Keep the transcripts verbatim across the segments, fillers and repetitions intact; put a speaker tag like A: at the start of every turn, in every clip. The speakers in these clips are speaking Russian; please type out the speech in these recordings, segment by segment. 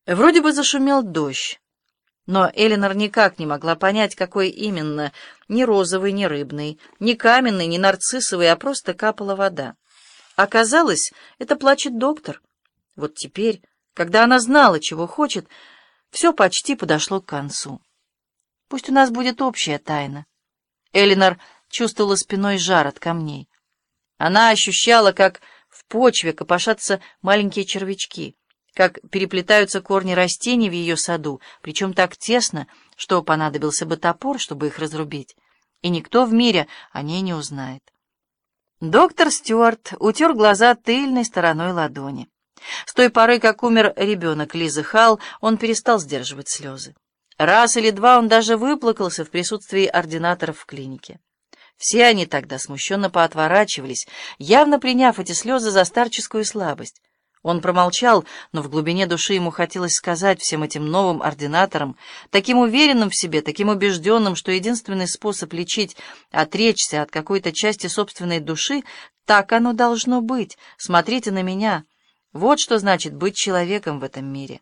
A: Вроде бы зашумел дождь, но Эленор никак не могла понять, какой именно, ни розовый, ни рыбный, ни каменный, ни нарциссовый, а просто капала вода. Оказалось, это плачет доктор. Вот теперь, когда она знала, чего хочет, все почти подошло к концу. Пусть у нас будет общая тайна. Эленор чувствовала спиной жар от камней. Она ощущала, как в почве копошатся маленькие червячки, как переплетаются корни растений в ее саду, причем так тесно, что понадобился бы топор, чтобы их разрубить, и никто в мире о ней не узнает. Доктор Стюарт утер глаза тыльной стороной ладони. С той поры, как умер ребенок Лизы Халл, он перестал сдерживать слезы. Раз или два он даже выплакался в присутствии ординаторов в клинике. Все они тогда смущенно поотворачивались, явно приняв эти слезы за старческую слабость. Он промолчал, но в глубине души ему хотелось сказать всем этим новым ординаторам, таким уверенным в себе, таким убежденным, что единственный способ лечить — отречься от какой-то части собственной души. Так оно должно быть. Смотрите на меня. Вот что значит быть человеком в этом мире.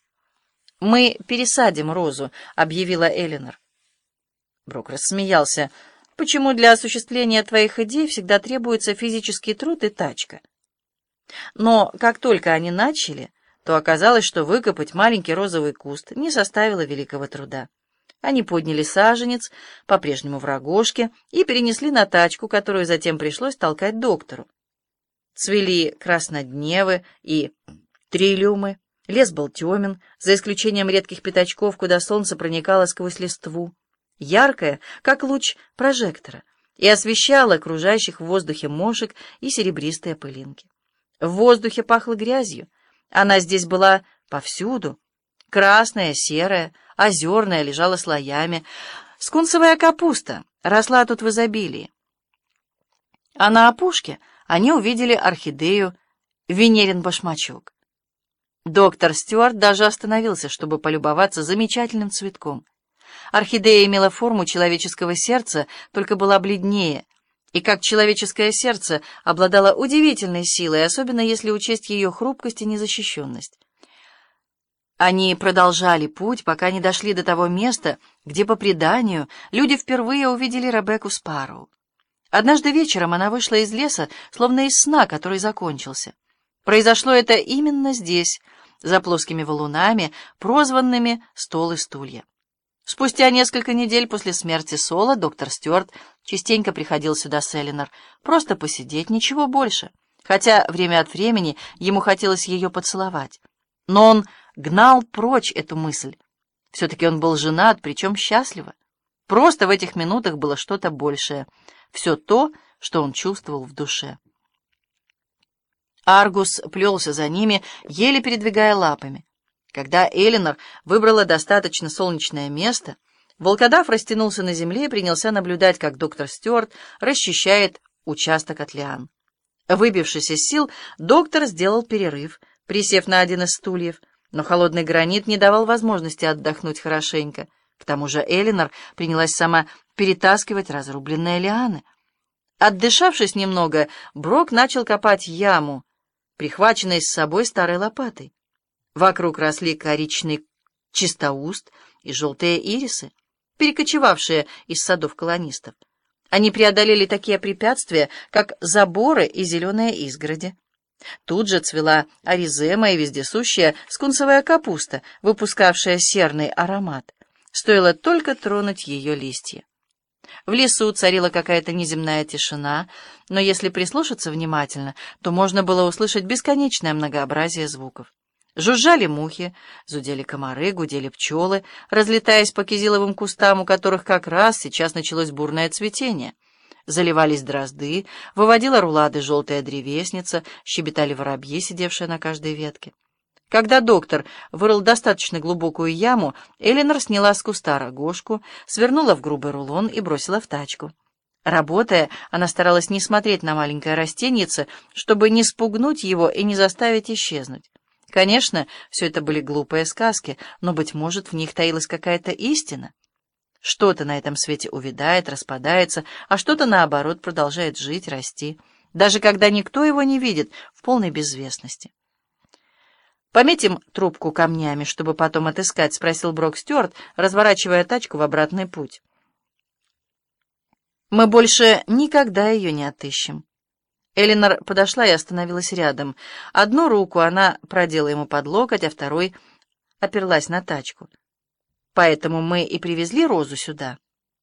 A: «Мы пересадим розу», — объявила Эленор. Брок рассмеялся. «Почему для осуществления твоих идей всегда требуется физический труд и тачка?» Но как только они начали, то оказалось, что выкопать маленький розовый куст не составило великого труда. Они подняли саженец, по-прежнему в рогожке, и перенесли на тачку, которую затем пришлось толкать доктору. Цвели краснодневы и трилиумы, лес был темен, за исключением редких пятачков, куда солнце проникало сквозь листву, яркое, как луч прожектора, и освещало окружающих в воздухе мошек и серебристые пылинки. В воздухе пахло грязью. Она здесь была повсюду. Красная, серая, озерная, лежала слоями. Скунсовая капуста росла тут в изобилии. А на опушке они увидели орхидею Венерин башмачок. Доктор Стюарт даже остановился, чтобы полюбоваться замечательным цветком. Орхидея имела форму человеческого сердца, только была бледнее, и как человеческое сердце обладало удивительной силой, особенно если учесть ее хрупкость и незащищенность. Они продолжали путь, пока не дошли до того места, где, по преданию, люди впервые увидели Ребекку Спарроу. Однажды вечером она вышла из леса, словно из сна, который закончился. Произошло это именно здесь, за плоскими валунами, прозванными «Стол и стулья». Спустя несколько недель после смерти Соло доктор Стюарт частенько приходил сюда с Эленор, просто посидеть, ничего больше, хотя время от времени ему хотелось ее поцеловать. Но он гнал прочь эту мысль. Все-таки он был женат, причем счастливо. Просто в этих минутах было что-то большее, все то, что он чувствовал в душе. Аргус плелся за ними, еле передвигая лапами. Когда Эленор выбрала достаточно солнечное место, волкодав растянулся на земле и принялся наблюдать, как доктор Стюарт расчищает участок от лиан. Выбившись из сил, доктор сделал перерыв, присев на один из стульев, но холодный гранит не давал возможности отдохнуть хорошенько. К тому же Эленор принялась сама перетаскивать разрубленные лианы. Отдышавшись немного, Брок начал копать яму, прихваченной с собой старой лопатой. Вокруг росли коричный чистоуст и желтые ирисы, перекочевавшие из садов колонистов. Они преодолели такие препятствия, как заборы и зеленые изгороди. Тут же цвела аризема и вездесущая скунсовая капуста, выпускавшая серный аромат. Стоило только тронуть ее листья. В лесу царила какая-то неземная тишина, но если прислушаться внимательно, то можно было услышать бесконечное многообразие звуков. Жужжали мухи, зудели комары, гудели пчелы, разлетаясь по кизиловым кустам, у которых как раз сейчас началось бурное цветение. Заливались дрозды, выводила рулады желтая древесница, щебетали воробьи, сидевшие на каждой ветке. Когда доктор вырыл достаточно глубокую яму, Эленор сняла с куста рогожку, свернула в грубый рулон и бросила в тачку. Работая, она старалась не смотреть на маленькое растеньице, чтобы не спугнуть его и не заставить исчезнуть. Конечно, все это были глупые сказки, но, быть может, в них таилась какая-то истина. Что-то на этом свете увядает, распадается, а что-то, наоборот, продолжает жить, расти, даже когда никто его не видит, в полной безвестности. «Пометим трубку камнями, чтобы потом отыскать?» — спросил Брок Стюарт, разворачивая тачку в обратный путь. «Мы больше никогда ее не отыщем». Элинор подошла и остановилась рядом. Одну руку она продела ему под локоть, а второй оперлась на тачку. «Поэтому мы и привезли Розу сюда».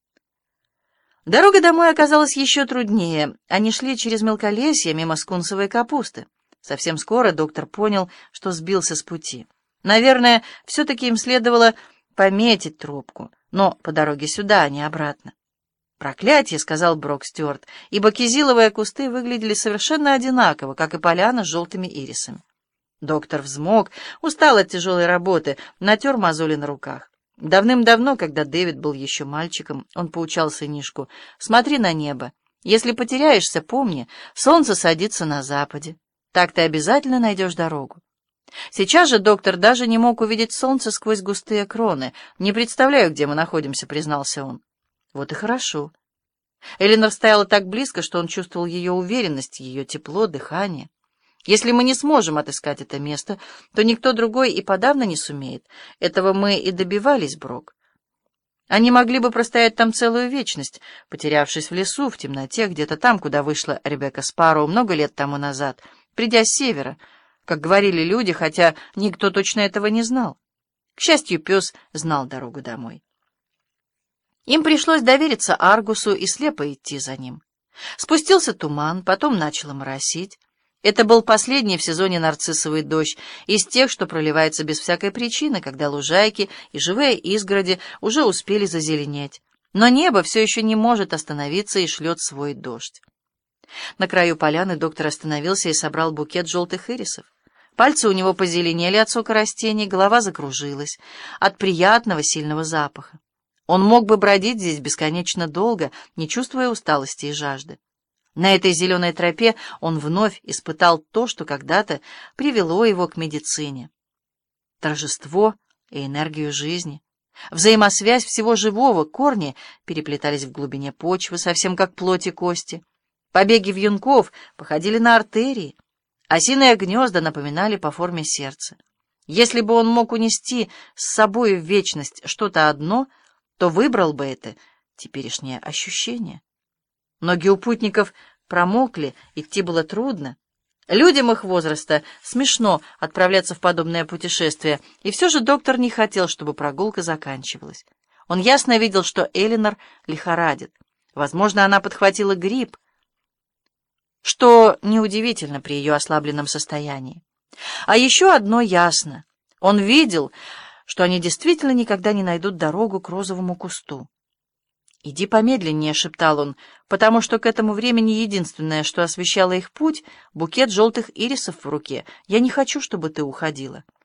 A: Дорога домой оказалась еще труднее. Они шли через мелколесье мимо скунсовой капусты. Совсем скоро доктор понял, что сбился с пути. Наверное, все-таки им следовало пометить трубку, но по дороге сюда, а не обратно. «Проклятье!» — сказал Брок Стюарт, ибо кизиловые кусты выглядели совершенно одинаково, как и поляна с желтыми ирисами. Доктор взмок, устал от тяжелой работы, натер мозоли на руках. Давным-давно, когда Дэвид был еще мальчиком, он поучал сынишку: «Смотри на небо. Если потеряешься, помни, солнце садится на западе. Так ты обязательно найдешь дорогу». Сейчас же доктор даже не мог увидеть солнце сквозь густые кроны. «Не представляю, где мы находимся», — признался он. «Вот и хорошо». Элинор стояла так близко, что он чувствовал ее уверенность, ее тепло, дыхание. «Если мы не сможем отыскать это место, то никто другой и подавно не сумеет. Этого мы и добивались, Брок. Они могли бы простоять там целую вечность, потерявшись в лесу, в темноте, где-то там, куда вышла Ребекка Спарроу много лет тому назад, придя с севера, как говорили люди, хотя никто точно этого не знал. К счастью, пес знал дорогу домой. Им пришлось довериться Аргусу и слепо идти за ним. Спустился туман, потом начало моросить. Это был последний в сезоне нарциссовый дождь, из тех, что проливается без всякой причины, когда лужайки и живые изгороди уже успели зазеленеть. Но небо все еще не может остановиться и шлет свой дождь. На краю поляны доктор остановился и собрал букет желтых ирисов. Пальцы у него позеленели от сока растений, голова закружилась от приятного сильного запаха. Он мог бы бродить здесь бесконечно долго, не чувствуя усталости и жажды. На этой зеленой тропе он вновь испытал то, что когда-то привело его к медицине. Торжество и энергию жизни. Взаимосвязь всего живого, корни переплетались в глубине почвы, совсем как плоть и кости. Побеги вьюнков походили на артерии. Осиные гнезда напоминали по форме сердца. Если бы он мог унести с собой в вечность что-то одно, то выбрал бы это теперешнее ощущение. Ноги у путников промокли, идти было трудно. Людям их возраста смешно отправляться в подобное путешествие, и все же доктор не хотел, чтобы прогулка заканчивалась. Он ясно видел, что Элинор лихорадит. Возможно, она подхватила грипп, что неудивительно при ее ослабленном состоянии. А еще одно ясно. Он видел, что они действительно никогда не найдут дорогу к розовому кусту. «Иди помедленнее», — шептал он, потому что к этому времени единственное, что освещало их путь — букет желтых ирисов в руке. «Я не хочу, чтобы ты уходила».